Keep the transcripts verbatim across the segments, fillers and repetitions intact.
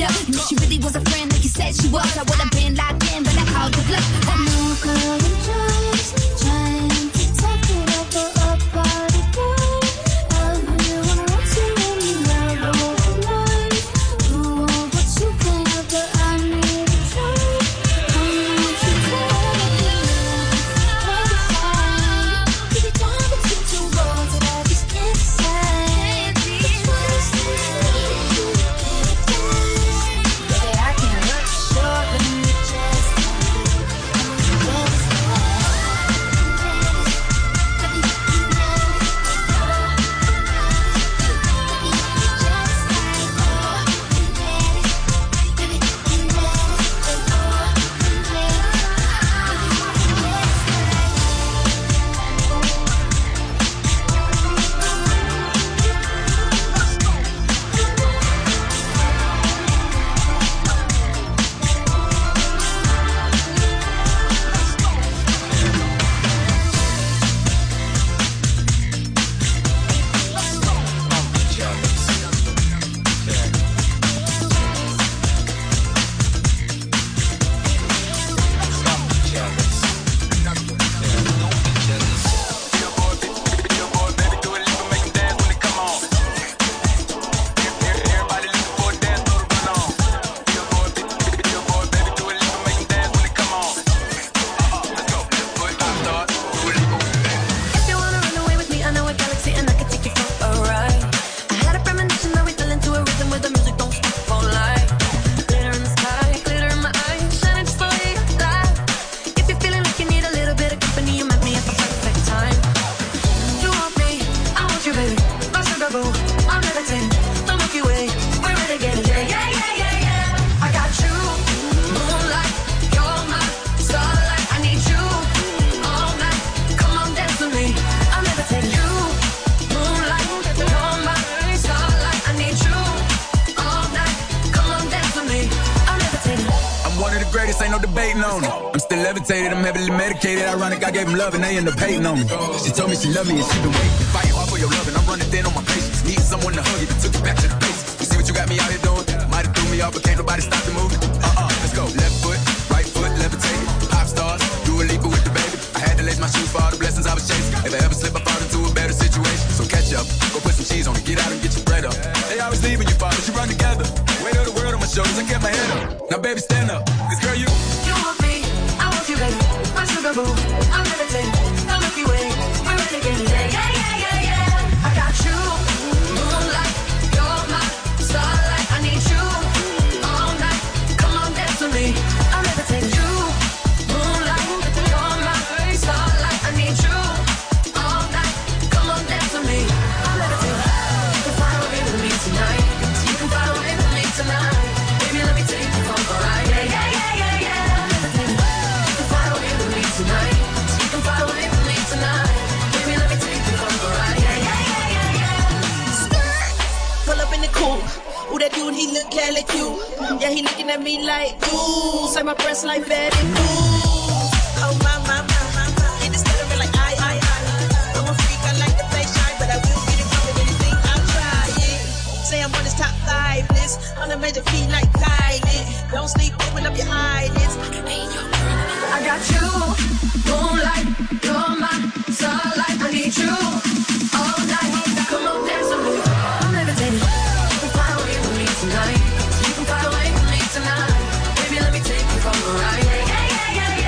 it up. And if she really was a friend like you said she was, I would have been locked in, but I called the bluff. Oh no, girl, I'm just trying to talk it up for a party girl. I really wanna rock you when you love the whole night. You want what you can have, but I need to try. I need to tell you, what is fine. Keep it down between two walls that I just can't decide. Which one is this? Baby, I can't look short when you just I'm heavily medicated, ironic, I gave him love and they end up hating on me. She told me she loved me and she been waiting, fighting hard for your love and I'm running thin on my patience. Needing someone to hug you, but took you back to the basics. You see what you got me out here doing? Might have threw me off, but can't nobody stop the movement. Uh-uh, let's go. Left foot, right foot, levitating. Pop stars, do a leap with the baby. I had to lace my shoes for all the blessings I was chasing. If I ever slip, I fall into a better situation. So catch up, go put some cheese on it, get out and get your bread up. They always leaving you, father, you run together. Weight of the world on my shoulders, I kept my head up. Now baby, stand up, cause girl, you You want me, I want you, baby. My sugar boo, I'm levitating. The Milky Way, we're renegading. Yeah, yeah, yeah, yeah, yeah. I got you, moonlight, you're my starlight. I need you all night. Come on, dance with me. I'm levitating. You, moonlight, you're my starlight. I need you all night. Come on, dance with me. I'm levitating. You can fly away with me tonight. You can fly away with me tonight. Baby, let me take you for a ride. Yeah, yeah, yeah, yeah, yeah. I'm levitating. You can fly away with me tonight. You can fly away with me tonight. Baby, let me take you for a ride. Yeah, yeah, yeah, yeah, yeah. Pull up in the coupe. Ooh, that dude, he look hella cute. Yeah, he looking at me like, ooh, say my breasts like Betty Boo. Oh, my, my, my, my, my. It is stuttering like I, I, I. I'm a freak, I like to play shy, but I will get it from anything. I'll try it. Say I'm on this top five list. On a major feet like Kylie. Don't sleep, open up your eyelids. I got you, moonlight, you're my starlight. I need you all night. Come on, dance with me. I'm levitating. You can fly away with me tonight. You can fly away with me tonight. Baby, let me take you for a ride. Yeah, yeah, yeah, yeah.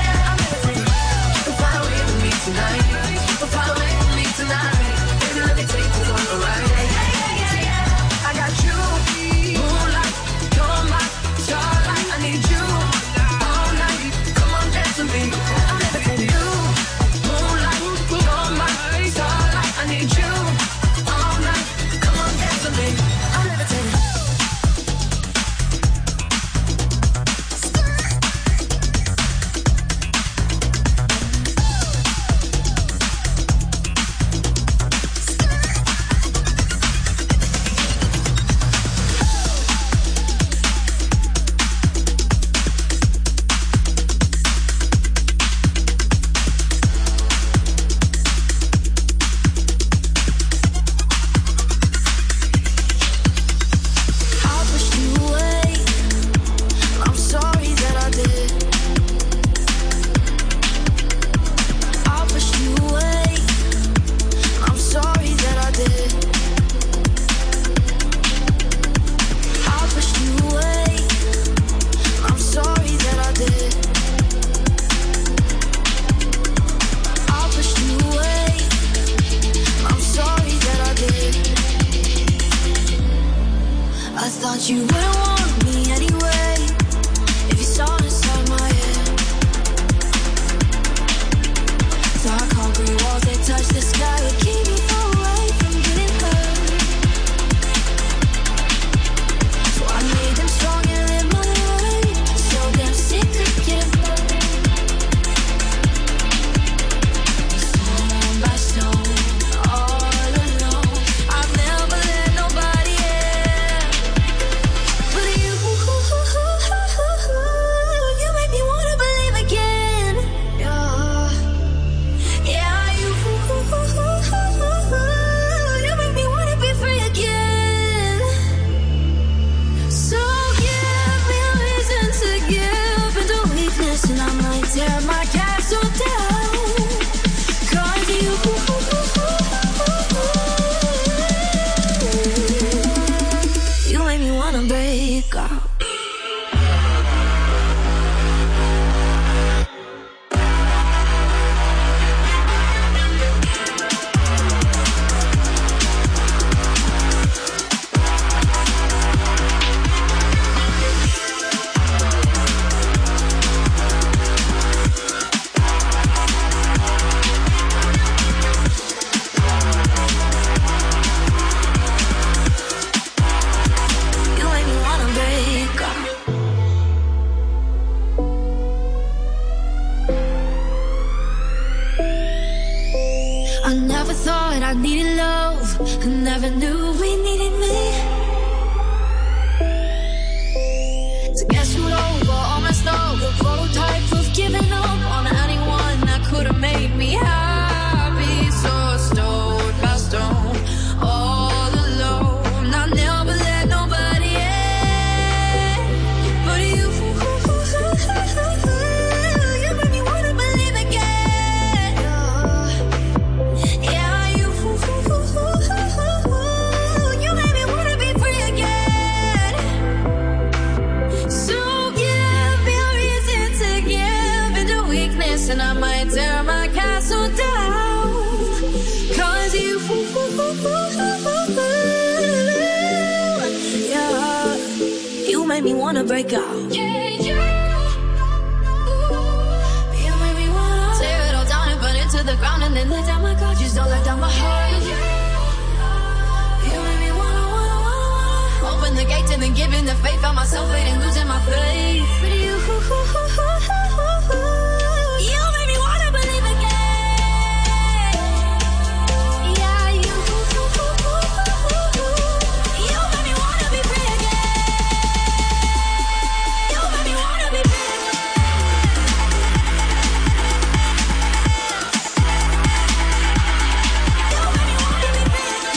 thought I needed love, I never knew we needed me. To get screwed over, all messed up, the prototype of giving up on anyone that could have made me happy. So stone by stone, all alone. I never let nobody in, but you, you made me wanna believe again. Yeah, you, you made me wanna be free again. So give me a reason to give into weakness, and I might tear my castle down. Cause you, yeah, you made me wanna break out. Yeah, you, you made me wanna tear it all down and burn it to the ground, and then let down my guard. Just don't let down my heart. You made me wanna, wanna, wanna open the gates and then giving the faith. Found myself waiting, losing my faith. But you, you made me wanna believe again. Yeah, you, you made me wanna be free again. You made me wanna be free again. You made me wanna be free again.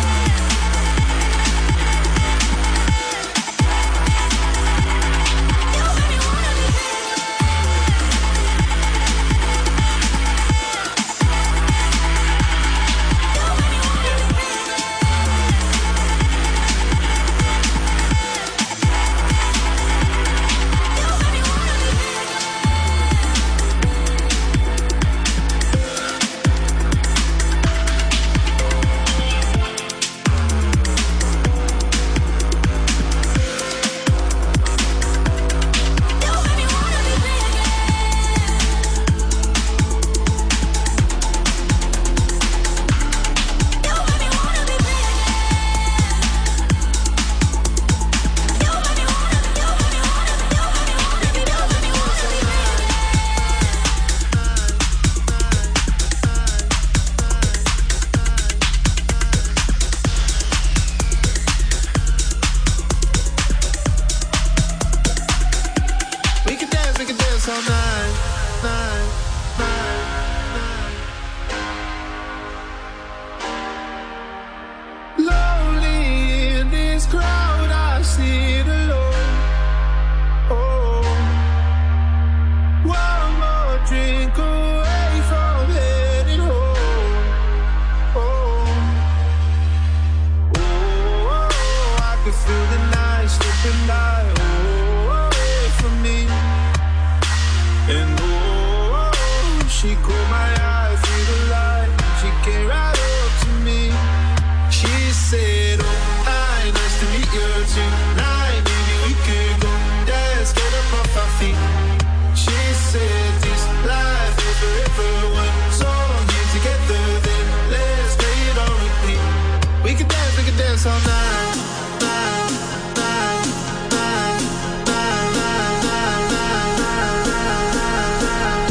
You made me wanna be free again. We can dance, we can dance all night, night, night, night. Lonely in this crowd, I sit alone. Oh, one more drink away from heading home. Oh, oh, I can feel the night slipping by. Oh, away from me. And oh, she caught my eye through the light. She came right up to me. She said, oh, hi, nice to meet you tonight. Maybe we could go dance, get up off our feet. She said, this life is forever one song here together. Then let's play it on repeat. We can dance, we can dance all night, night, night, night, night, night, night, night.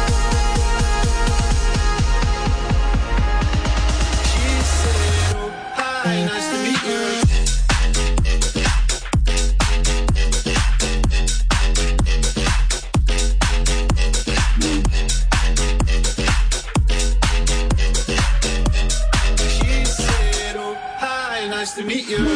She said, oh, hi, nice to meet you. She said, oh, hi, nice to meet you.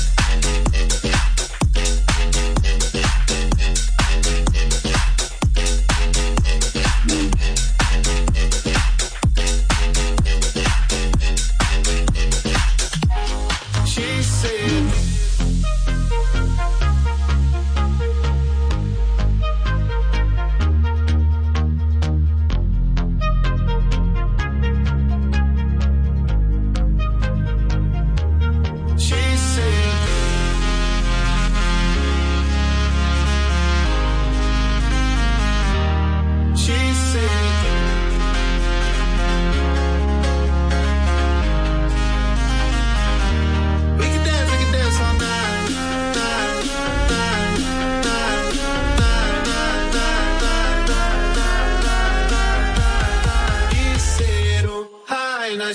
She said, she said,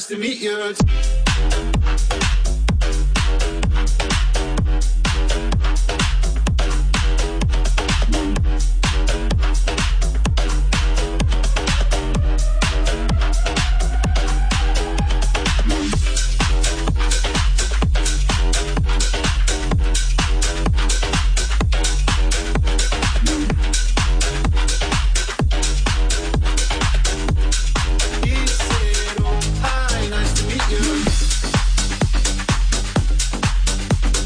nice to meet you. He said, oh, hi, nice to meet you.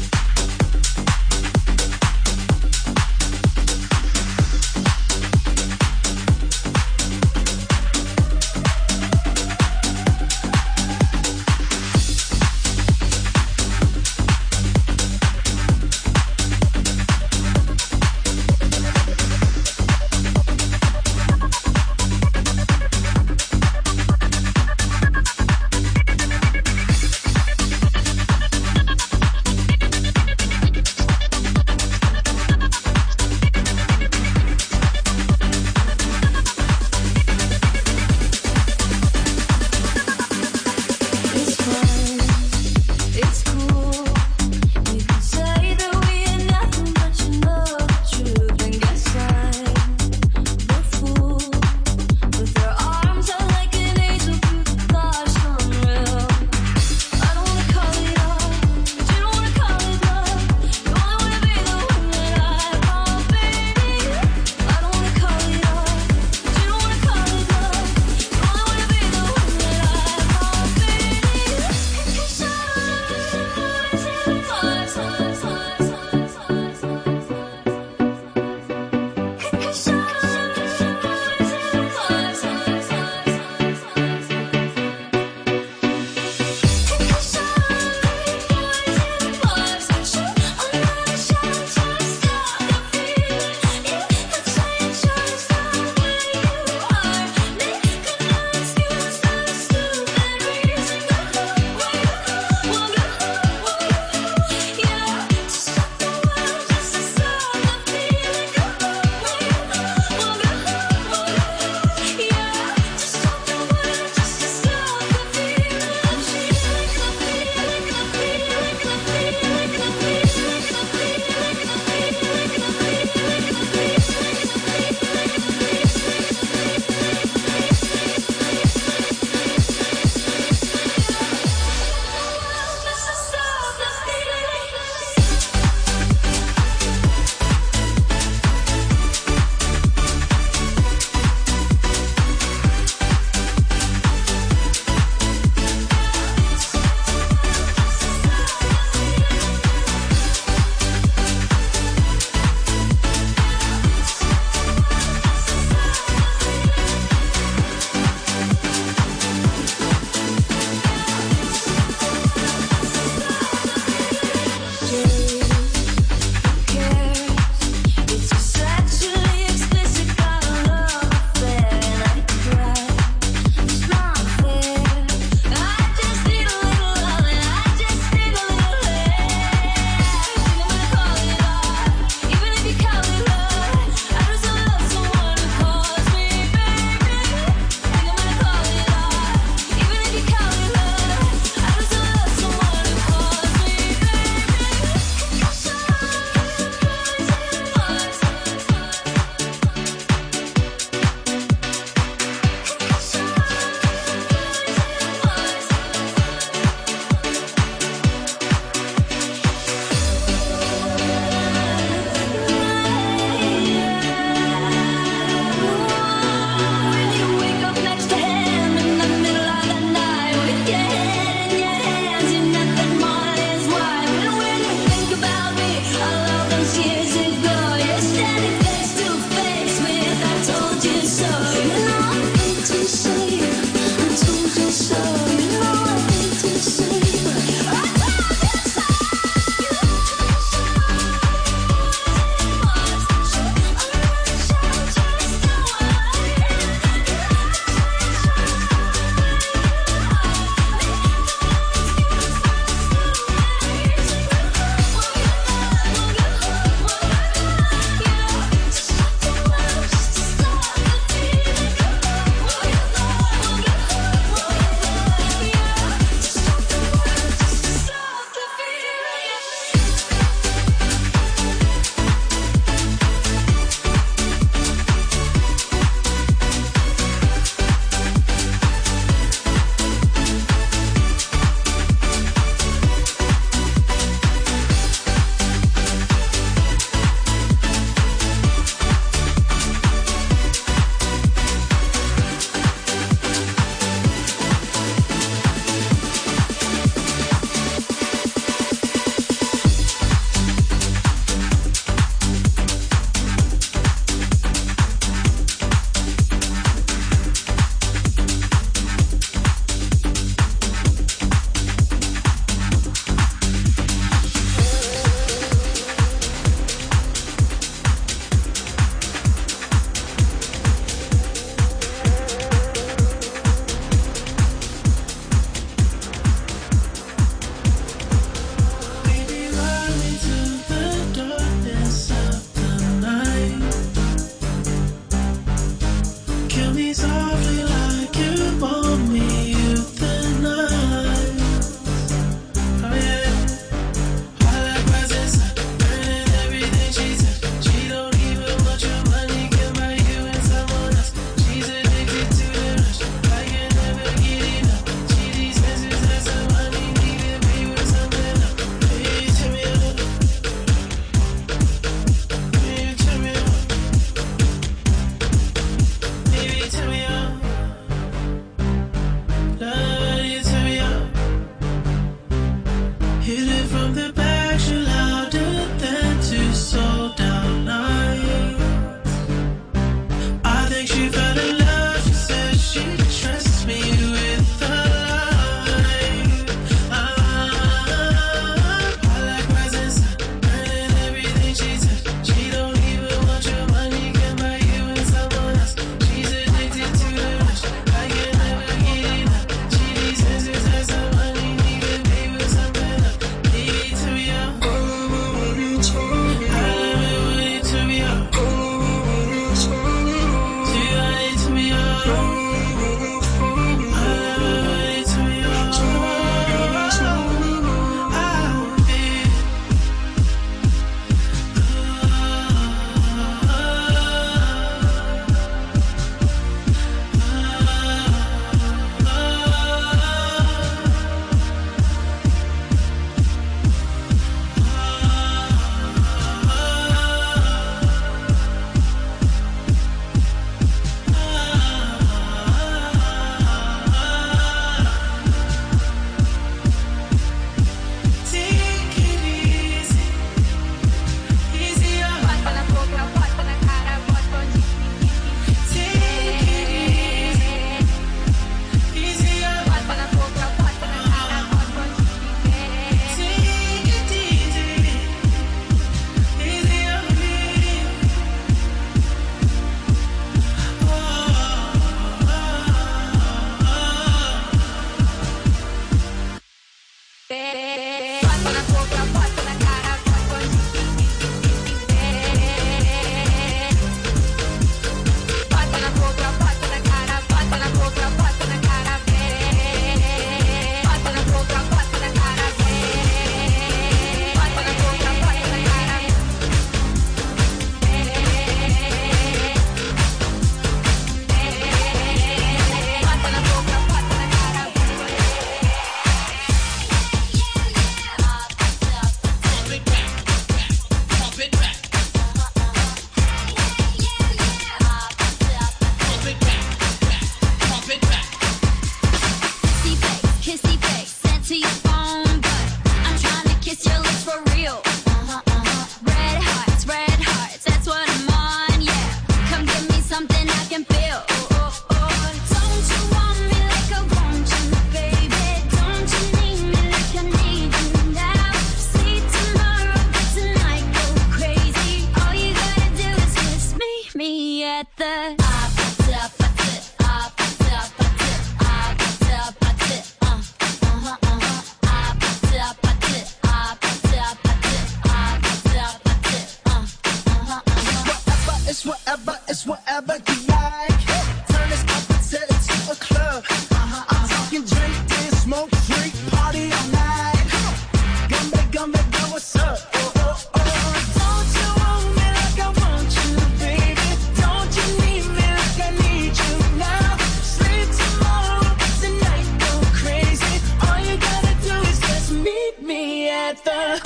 freak, party all night. Come back, come back, girl, what's up? Oh, oh, oh. Don't you want me like I want you, baby? Don't you need me like I need you now? Sleep tomorrow, tonight go crazy. All you gotta do is just meet me at the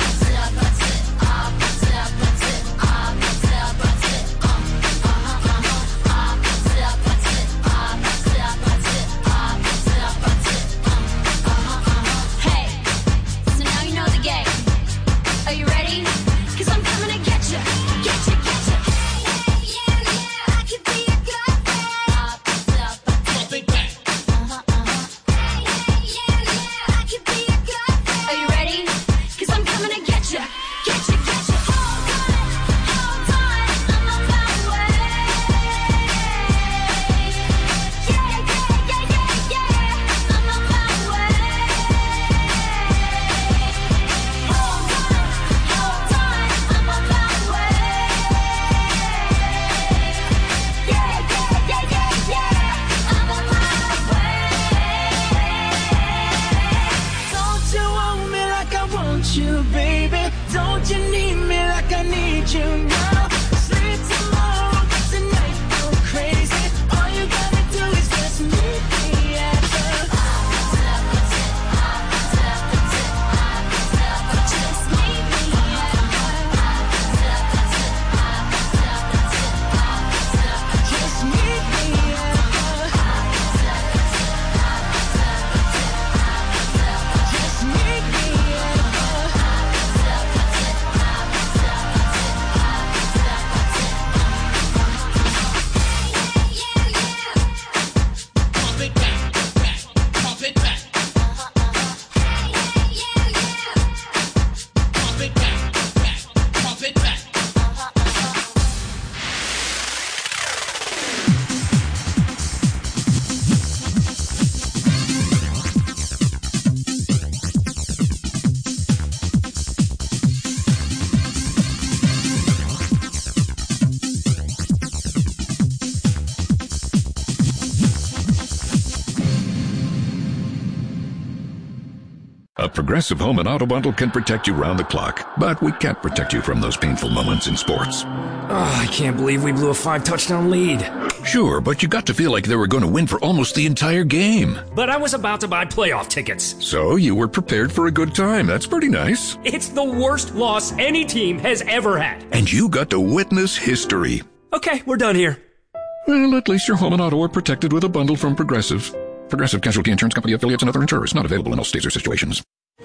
A Progressive Home and Auto Bundle can protect you round the clock, but we can't protect you from those painful moments in sports. Oh, I can't believe we blew a five-touchdown lead. Sure, but you got to feel like they were going to win for almost the entire game. But I was about to buy playoff tickets. So you were prepared for a good time. That's pretty nice. It's the worst loss any team has ever had. And you got to witness history. Okay, we're done here. Well, at least your home and auto are protected with a bundle from Progressive. Progressive Casualty Insurance Company affiliates and other insurers. Not available in all states or situations.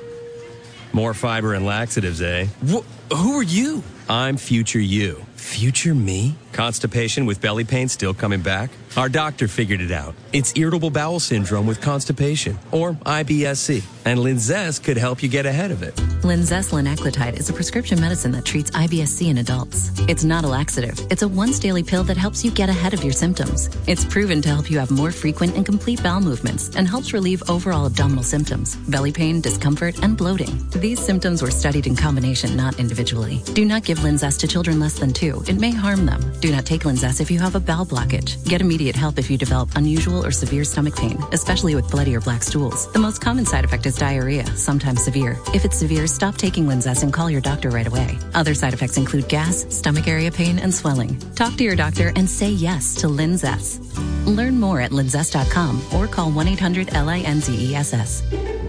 More fiber and laxatives, eh? Wh- who are you? I'm future you. Future me? Constipation with belly pain still coming back? Our doctor figured it out. It's irritable bowel syndrome with constipation, or I B S C, and Linzess could help you get ahead of it. Linzess linaclotide is a prescription medicine that treats I B S C in adults. It's not a laxative. It's a once-daily pill that helps you get ahead of your symptoms. It's proven to help you have more frequent and complete bowel movements and helps relieve overall abdominal symptoms, belly pain, discomfort, and bloating. These symptoms were studied in combination, not individually. Do not give Linzess to children less than two. It may harm them. Do not take Linzess if you have a bowel blockage. Get immediate help if you develop unusual or severe stomach pain, especially with bloody or black stools. The most common side effect is diarrhea, sometimes severe. If it's severe, stop taking Linzess and call your doctor right away. Other side effects include gas, stomach area pain, and swelling. Talk to your doctor and say yes to Linzess. Learn more at linzess dot com or call one eight hundred L I N Z E S S.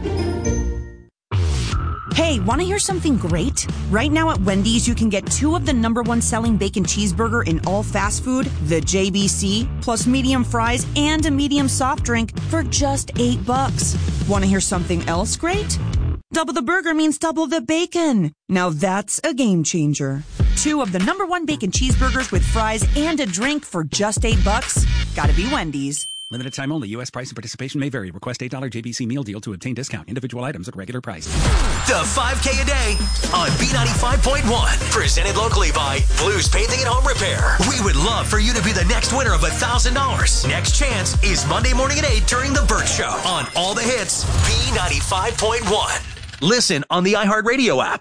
Hey, want to hear something great? Right now at Wendy's, you can get two of the number one selling bacon cheeseburger in all fast food, the J B C, plus medium fries and a medium soft drink for just eight bucks. Want to hear something else great? Double the burger means double the bacon. Now that's a game changer. Two of the number one bacon cheeseburgers with fries and a drink for just eight bucks. Gotta be Wendy's. Limited time only. U S price and participation may vary. Request eight dollars J B C meal deal to obtain discount. Individual items at regular price. The five K a day on B ninety-five point one. Presented locally by Blues Painting and Home Repair. We would love for you to be the next winner of one thousand dollars. Next chance is Monday morning at eight during The Burt Show on all the hits. B ninety-five point one. Listen on the iHeartRadio app,